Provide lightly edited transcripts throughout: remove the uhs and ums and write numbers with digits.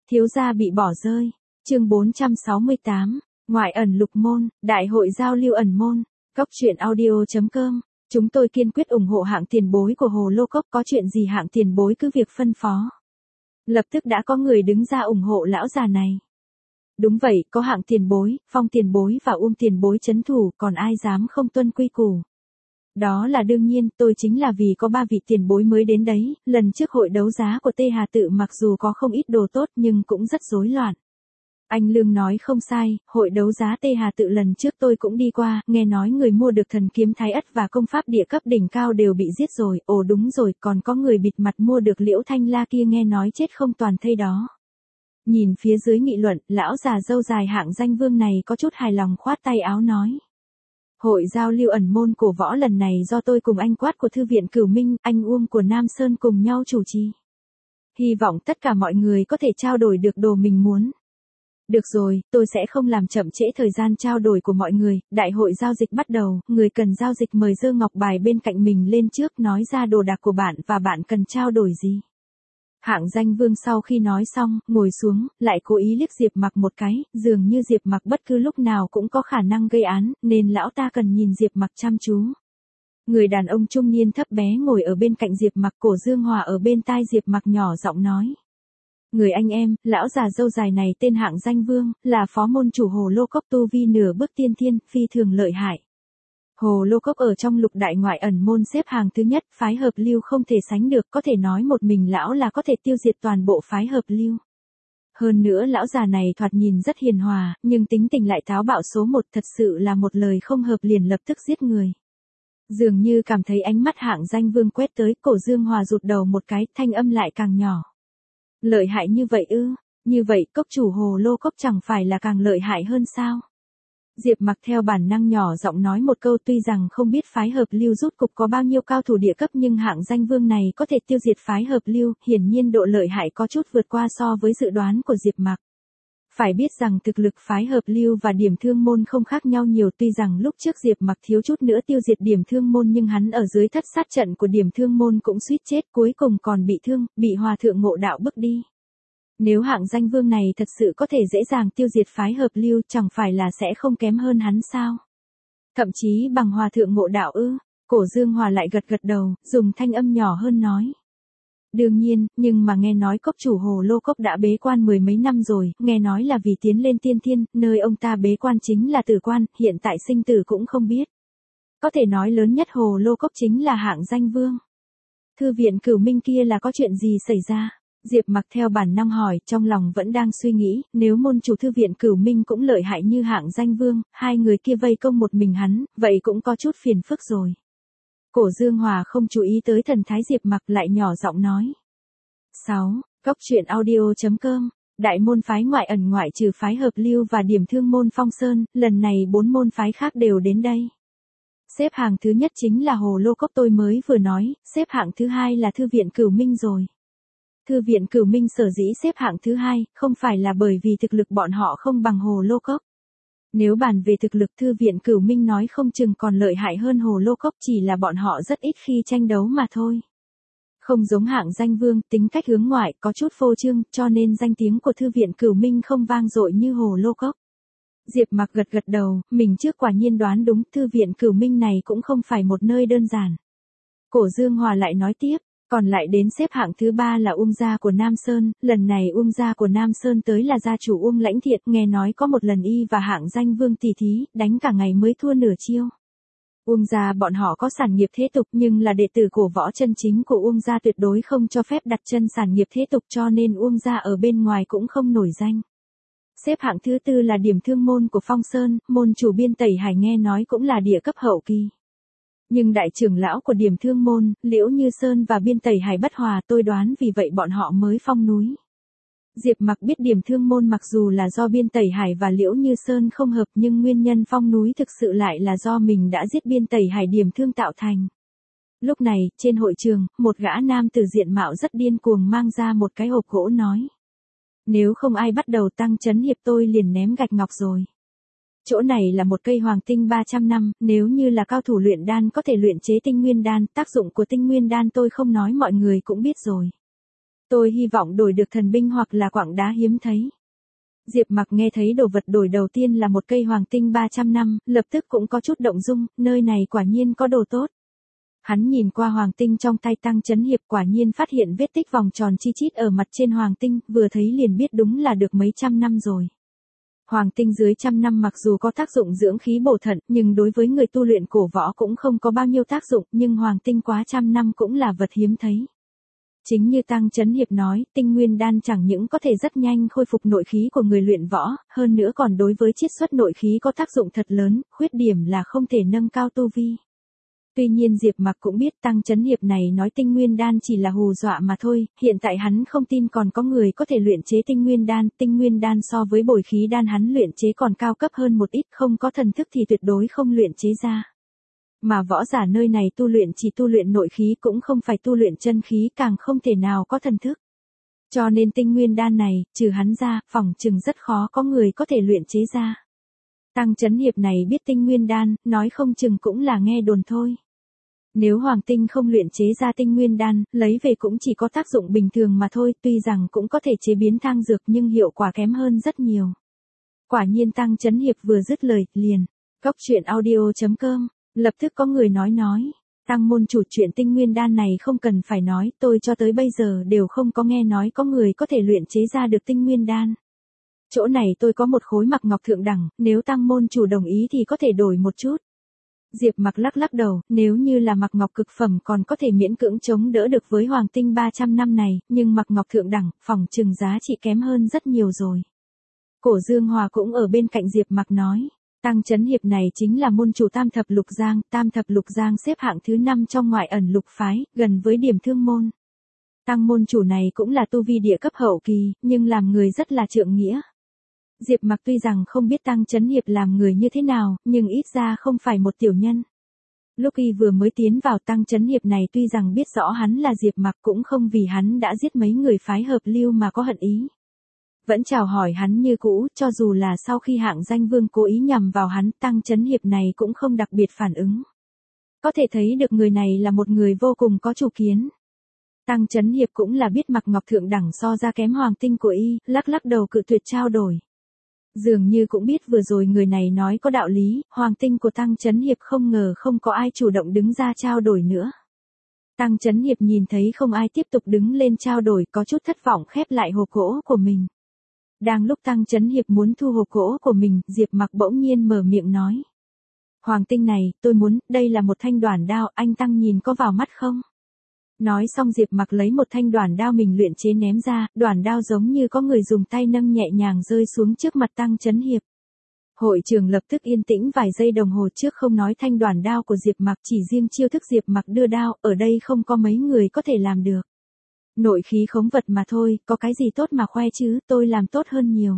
Thiếu gia bị bỏ rơi. Chương 468. Ngoại ẩn lục môn, đại hội giao lưu ẩn môn. Cốc truyện audio.com. Chúng tôi kiên quyết ủng hộ hạng tiền bối của Hồ Lô Cốc, có chuyện gì hạng tiền bối cứ việc phân phó. Lập tức đã có người đứng ra ủng hộ lão già này. Đúng vậy, có hạng tiền bối, Phong tiền bối và tiền bối trấn thủ, còn ai dám không tuân quy củ. Đó là đương nhiên, tôi chính là vì có 3 vị tiền bối mới đến đấy, lần trước hội đấu giá của Tê Hà Tự mặc dù có không ít đồ tốt nhưng cũng rất rối loạn. Anh Lương nói không sai, hội đấu giá Tê Hà Tự lần trước tôi cũng đi qua, nghe nói người mua được thần kiếm Thái Ất và công pháp địa cấp đỉnh cao đều bị giết rồi, ồ đúng rồi, còn có người bịt mặt mua được Liễu Thanh La kia nghe nói chết không toàn thây đó. Nhìn phía dưới nghị luận, lão già râu dài hạng danh vương này có chút hài lòng khoát tay áo nói. Hội giao lưu ẩn môn cổ võ lần này do tôi cùng anh Quát của Thư viện Cửu Minh, anh Uông của Nam Sơn cùng nhau chủ trì. Hy vọng tất cả mọi người có thể trao đổi được đồ mình muốn. Được rồi, tôi sẽ không làm chậm trễ thời gian trao đổi của mọi người, đại hội giao dịch bắt đầu, người cần giao dịch mời giơ ngọc bài bên cạnh mình lên trước nói ra đồ đạc của bạn và bạn cần trao đổi gì. Hạng danh vương sau khi nói xong, ngồi xuống, lại cố ý liếc Diệp Mặc một cái, dường như Diệp Mặc bất cứ lúc nào cũng có khả năng gây án, nên lão ta cần nhìn Diệp Mặc chăm chú. Người đàn ông trung niên thấp bé ngồi ở bên cạnh Diệp Mặc, Cổ Dương Hòa ở bên tai Diệp Mặc nhỏ giọng nói. Người anh em, lão già râu dài này tên hạng danh vương, là phó môn chủ Hồ Lô Cốc, tu vi nửa bước tiên thiên, phi thường lợi hại. Hồ Lô Cốc ở trong lục đại ngoại ẩn môn xếp hàng thứ nhất, phái hợp lưu không thể sánh được, có thể nói một mình lão là có thể tiêu diệt toàn bộ phái hợp lưu. Hơn nữa lão già này thoạt nhìn rất hiền hòa, nhưng tính tình lại táo bạo số 1, thật sự là một lời không hợp liền lập tức giết người. Dường như cảm thấy ánh mắt hạng danh vương quét tới, Cổ Dương Hòa rụt đầu một cái, thanh âm lại càng nhỏ. Lợi hại như vậy ư? Như vậy cốc chủ Hồ Lô Cốc chẳng phải là càng lợi hại hơn sao? Diệp Mặc theo bản năng nhỏ giọng nói một câu, tuy rằng không biết phái hợp lưu rút cục có bao nhiêu cao thủ địa cấp nhưng hạng danh vương này có thể tiêu diệt phái hợp lưu, hiển nhiên độ lợi hại có chút vượt qua so với dự đoán của Diệp Mặc. Phải biết rằng thực lực phái hợp lưu và điểm thương môn không khác nhau nhiều, tuy rằng lúc trước Diệp Mặc thiếu chút nữa tiêu diệt điểm thương môn nhưng hắn ở dưới thất sát trận của điểm thương môn cũng suýt chết, cuối cùng còn bị thương, bị hòa thượng Ngộ Đạo bức đi. Nếu hạng danh vương này thật sự có thể dễ dàng tiêu diệt phái hợp lưu, chẳng phải là sẽ không kém hơn hắn sao? Thậm chí bằng hòa thượng Ngộ Đạo ư? Cổ Dương Hòa lại gật gật đầu, dùng thanh âm nhỏ hơn nói. Đương nhiên, nhưng mà nghe nói cốc chủ Hồ Lô Cốc đã bế quan 10 mấy năm rồi, nghe nói là vì tiến lên tiên thiên, nơi ông ta bế quan chính là tử quan, hiện tại sinh tử cũng không biết. Có thể nói lớn nhất Hồ Lô Cốc chính là hạng danh vương. Thư viện Cửu Minh kia là có chuyện gì xảy ra? Diệp Mặc theo bản năng hỏi, trong lòng vẫn đang suy nghĩ, nếu môn chủ Thư viện Cửu Minh cũng lợi hại như hạng danh vương, hai người kia vây công một mình hắn, vậy cũng có chút phiền phức rồi. Cổ Dương Hòa không chú ý tới thần thái Diệp Mặc, lại nhỏ giọng nói. 6. Cốc truyện audio.com. Đại môn phái ngoại ẩn ngoại trừ phái hợp lưu và điểm thương môn Phong Sơn, lần này 4 môn phái khác đều đến đây. Xếp hạng thứ nhất chính là Hồ Lô Cốc tôi mới vừa nói, xếp hạng thứ hai là Thư viện Cửu Minh rồi. Thư viện Cửu Minh sở dĩ xếp hạng thứ hai, không phải là bởi vì thực lực bọn họ không bằng Hồ Lô Cốc. Nếu bàn về thực lực, Thư viện Cửu Minh nói không chừng còn lợi hại hơn Hồ Lô Cốc, chỉ là bọn họ rất ít khi tranh đấu mà thôi. Không giống hạng danh vương, tính cách hướng ngoại, có chút phô trương, cho nên danh tiếng của Thư viện Cửu Minh không vang dội như Hồ Lô Cốc. Diệp Mặc gật gật đầu, mình trước quả nhiên đoán đúng, Thư viện Cửu Minh này cũng không phải một nơi đơn giản. Cổ Dương Hòa lại nói tiếp. Còn lại đến xếp hạng thứ 3 là gia của Nam Sơn, lần này gia của Nam Sơn tới là gia chủ Lãnh Thiện, nghe nói có một lần y và hạng danh vương tỷ thí, đánh cả ngày mới thua nửa chiêu. Gia bọn họ có sản nghiệp thế tục nhưng là đệ tử cổ võ chân chính của gia tuyệt đối không cho phép đặt chân sản nghiệp thế tục, cho nên gia ở bên ngoài cũng không nổi danh. Xếp hạng thứ 4 là điểm thương môn của Phong Sơn, môn chủ Biên Tẩy Hải nghe nói cũng là địa cấp hậu kỳ. Nhưng đại trưởng lão của điểm thương môn, Liễu Như Sơn và Biên Tẩy Hải bất hòa, tôi đoán vì vậy bọn họ mới phong núi. Diệp Mặc biết điểm thương môn mặc dù là do Biên Tẩy Hải và Liễu Như Sơn không hợp nhưng nguyên nhân phong núi thực sự lại là do mình đã giết Biên Tẩy Hải điểm thương tạo thành. Lúc này, trên hội trường, một gã nam tử diện mạo rất điên cuồng mang ra một cái hộp gỗ nói. Nếu không ai bắt đầu tăng chấn hiệp tôi liền ném gạch ngọc rồi. Chỗ này là một cây hoàng tinh 300 năm, nếu như là cao thủ luyện đan có thể luyện chế tinh nguyên đan, tác dụng của tinh nguyên đan tôi không nói mọi người cũng biết rồi. Tôi hy vọng đổi được thần binh hoặc là quặng đá hiếm thấy. Diệp Mặc nghe thấy đồ vật đổi đầu tiên là một cây hoàng tinh 300 năm, lập tức cũng có chút động dung, nơi này quả nhiên có đồ tốt. Hắn nhìn qua hoàng tinh trong tay Tăng Chấn Hiệp, quả nhiên phát hiện vết tích vòng tròn chi chít ở mặt trên hoàng tinh, vừa thấy liền biết đúng là được mấy trăm năm rồi. Hoàng tinh dưới trăm năm mặc dù có tác dụng dưỡng khí bổ thận, nhưng đối với người tu luyện cổ võ cũng không có bao nhiêu tác dụng, nhưng hoàng tinh quá trăm năm cũng là vật hiếm thấy. Chính như Tăng Chấn Hiệp nói, tinh nguyên đan chẳng những có thể rất nhanh khôi phục nội khí của người luyện võ, hơn nữa còn đối với chiết xuất nội khí có tác dụng thật lớn, khuyết điểm là không thể nâng cao tu vi. Tuy nhiên Diệp Mặc cũng biết Tăng Chấn Hiệp này nói tinh nguyên đan chỉ là hù dọa mà thôi, hiện tại hắn không tin còn có người có thể luyện chế tinh nguyên đan so với bồi khí đan hắn luyện chế còn cao cấp hơn một ít, không có thần thức thì tuyệt đối không luyện chế ra. Mà võ giả nơi này tu luyện chỉ tu luyện nội khí cũng không phải tu luyện chân khí, càng không thể nào có thần thức. Cho nên tinh nguyên đan này, trừ hắn ra, phỏng chừng rất khó có người có thể luyện chế ra. Tăng Chấn Hiệp này biết tinh nguyên đan, nói không chừng cũng là nghe đồn thôi. Nếu hoàng tinh không luyện chế ra tinh nguyên đan, lấy về cũng chỉ có tác dụng bình thường mà thôi, tuy rằng cũng có thể chế biến thang dược nhưng hiệu quả kém hơn rất nhiều. Quả nhiên Tăng Chấn Hiệp vừa dứt lời, liền, coctruyện.audio.com, lập tức có người nói. Tăng môn chủ, chuyện tinh nguyên đan này không cần phải nói, tôi cho tới bây giờ đều không có nghe nói có người có thể luyện chế ra được tinh nguyên đan. Chỗ này tôi có một khối mặc ngọc thượng đẳng, nếu Tăng môn chủ đồng ý thì có thể đổi một chút. Diệp Mặc lắc đầu, nếu như là mặc ngọc cực phẩm còn có thể miễn cưỡng chống đỡ được với hoàng tinh 300 năm này, nhưng mặc ngọc thượng đẳng, phỏng chừng giá trị kém hơn rất nhiều rồi. Cổ Dương Hòa cũng ở bên cạnh Diệp Mặc nói, Tăng Chấn Hiệp này chính là môn chủ Tam Thập Lục Giang xếp hạng thứ 5 trong ngoại ẩn lục phái, gần với Điểm Thương môn. Tăng môn chủ này cũng là tu vi địa cấp hậu kỳ, nhưng làm người rất là trượng nghĩa. Diệp Mặc tuy rằng không biết Tăng Chấn Hiệp làm người như thế nào, nhưng ít ra không phải một tiểu nhân. Lúc y vừa mới tiến vào, Tăng Chấn Hiệp này tuy rằng biết rõ hắn là Diệp Mặc cũng không vì hắn đã giết mấy người phái hợp lưu mà có hận ý. Vẫn chào hỏi hắn như cũ, cho dù là sau khi hạng danh vương cố ý nhằm vào hắn, Tăng Chấn Hiệp này cũng không đặc biệt phản ứng. Có thể thấy được người này là một người vô cùng có chủ kiến. Tăng Chấn Hiệp cũng là biết mặc ngọc thượng đẳng so ra kém hoàng tinh của y, lắc đầu cự tuyệt trao đổi. Dường như cũng biết vừa rồi người này nói có đạo lý, hoàng tinh của Tăng Chấn Hiệp không ngờ không có ai chủ động đứng ra trao đổi nữa. Tăng Chấn Hiệp nhìn thấy không ai tiếp tục đứng lên trao đổi, có chút thất vọng khép lại hộp gỗ của mình. Đang lúc Tăng Chấn Hiệp muốn thu hộp gỗ của mình, Diệp Mặc bỗng nhiên mở miệng nói. Hoàng tinh này, tôi muốn, đây là một thanh đoản đao, anh Tăng nhìn có vào mắt không? Nói xong Diệp Mặc lấy một thanh đoản đao mình luyện chế ném ra, đoản đao giống như có người dùng tay nâng nhẹ nhàng rơi xuống trước mặt Tăng Chấn Hiệp. Hội trường lập tức yên tĩnh vài giây đồng hồ, trước không nói thanh đoản đao của Diệp Mặc, chỉ riêng chiêu thức Diệp Mặc đưa đao, ở đây không có mấy người có thể làm được. Nội khí khống vật mà thôi, có cái gì tốt mà khoe chứ, tôi làm tốt hơn nhiều.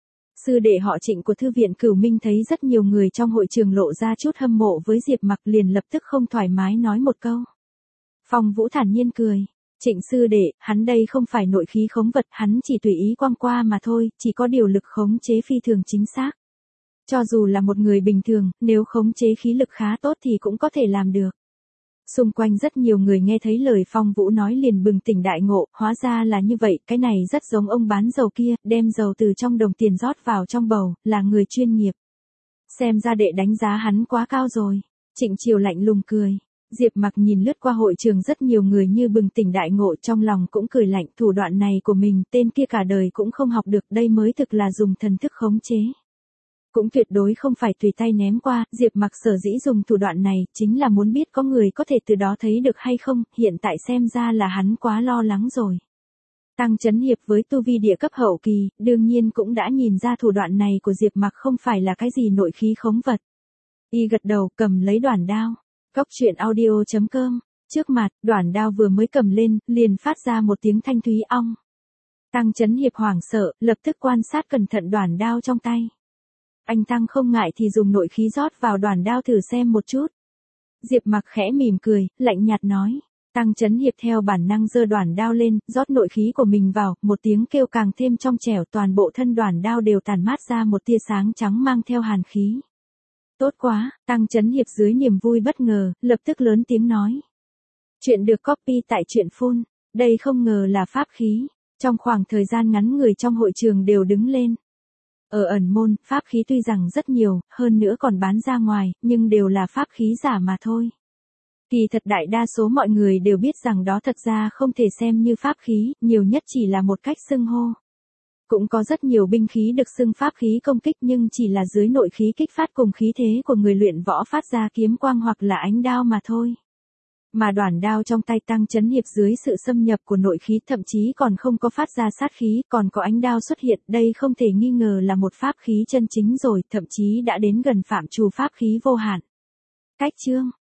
Sư đệ họ Trịnh của thư viện Cửu Minh thấy rất nhiều người trong hội trường lộ ra chút hâm mộ với Diệp Mặc, liền lập tức không thoải mái nói một câu. Phong Vũ thản nhiên cười. Trịnh sư đệ, hắn đây không phải nội khí khống vật, hắn chỉ tùy ý quăng qua mà thôi, chỉ có điều lực khống chế phi thường chính xác. Cho dù là một người bình thường, nếu khống chế khí lực khá tốt thì cũng có thể làm được. Xung quanh rất nhiều người nghe thấy lời Phong Vũ nói liền bừng tỉnh đại ngộ, hóa ra là như vậy, cái này rất giống ông bán dầu kia, đem dầu từ trong đồng tiền rót vào trong bầu, là người chuyên nghiệp. Xem ra đệ đánh giá hắn quá cao rồi. Trịnh Triều lạnh lùng cười. Diệp Mặc nhìn lướt qua hội trường rất nhiều người như bừng tỉnh đại ngộ, trong lòng cũng cười lạnh, thủ đoạn này của mình tên kia cả đời cũng không học được, đây mới thực là dùng thần thức khống chế. Cũng tuyệt đối không phải tùy tay ném qua, Diệp Mặc sở dĩ dùng thủ đoạn này, chính là muốn biết có người có thể từ đó thấy được hay không, hiện tại xem ra là hắn quá lo lắng rồi. Tăng Chấn Hiệp với tu vi địa cấp hậu kỳ, đương nhiên cũng đã nhìn ra thủ đoạn này của Diệp Mặc không phải là cái gì nội khí khống vật. Y gật đầu, cầm lấy đoản đao. Coctruyện.audio.com, trước mặt, đoản đao vừa mới cầm lên, liền phát ra một tiếng thanh thúy ong. Tăng Chấn Hiệp hoảng sợ, lập tức quan sát cẩn thận đoản đao trong tay. Anh Tăng không ngại thì dùng nội khí rót vào đoản đao thử xem một chút. Diệp Mặc khẽ mỉm cười, lạnh nhạt nói. Tăng Chấn Hiệp theo bản năng giơ đoản đao lên, rót nội khí của mình vào, một tiếng kêu càng thêm trong trẻo, toàn bộ thân đoản đao đều tản mát ra một tia sáng trắng mang theo hàn khí. Tốt quá, Tăng Chấn Hiệp dưới niềm vui bất ngờ, lập tức lớn tiếng nói. Chuyện được copy tại truyện phun. Đây không ngờ là pháp khí. Trong khoảng thời gian ngắn người trong hội trường đều đứng lên. Ở ẩn môn, pháp khí tuy rằng rất nhiều, hơn nữa còn bán ra ngoài, nhưng đều là pháp khí giả mà thôi. Kỳ thật đại đa số mọi người đều biết rằng đó thật ra không thể xem như pháp khí, nhiều nhất chỉ là một cách xưng hô. Cũng có rất nhiều binh khí được xưng pháp khí công kích nhưng chỉ là dưới nội khí kích phát cùng khí thế của người luyện võ phát ra kiếm quang hoặc là ánh đao mà thôi. Mà đoản đao trong tay Tăng Chấn Hiệp dưới sự xâm nhập của nội khí thậm chí còn không có phát ra sát khí, còn có ánh đao xuất hiện, đây không thể nghi ngờ là một pháp khí chân chính rồi, thậm chí đã đến gần phạm trù pháp khí vô hạn. Cách chương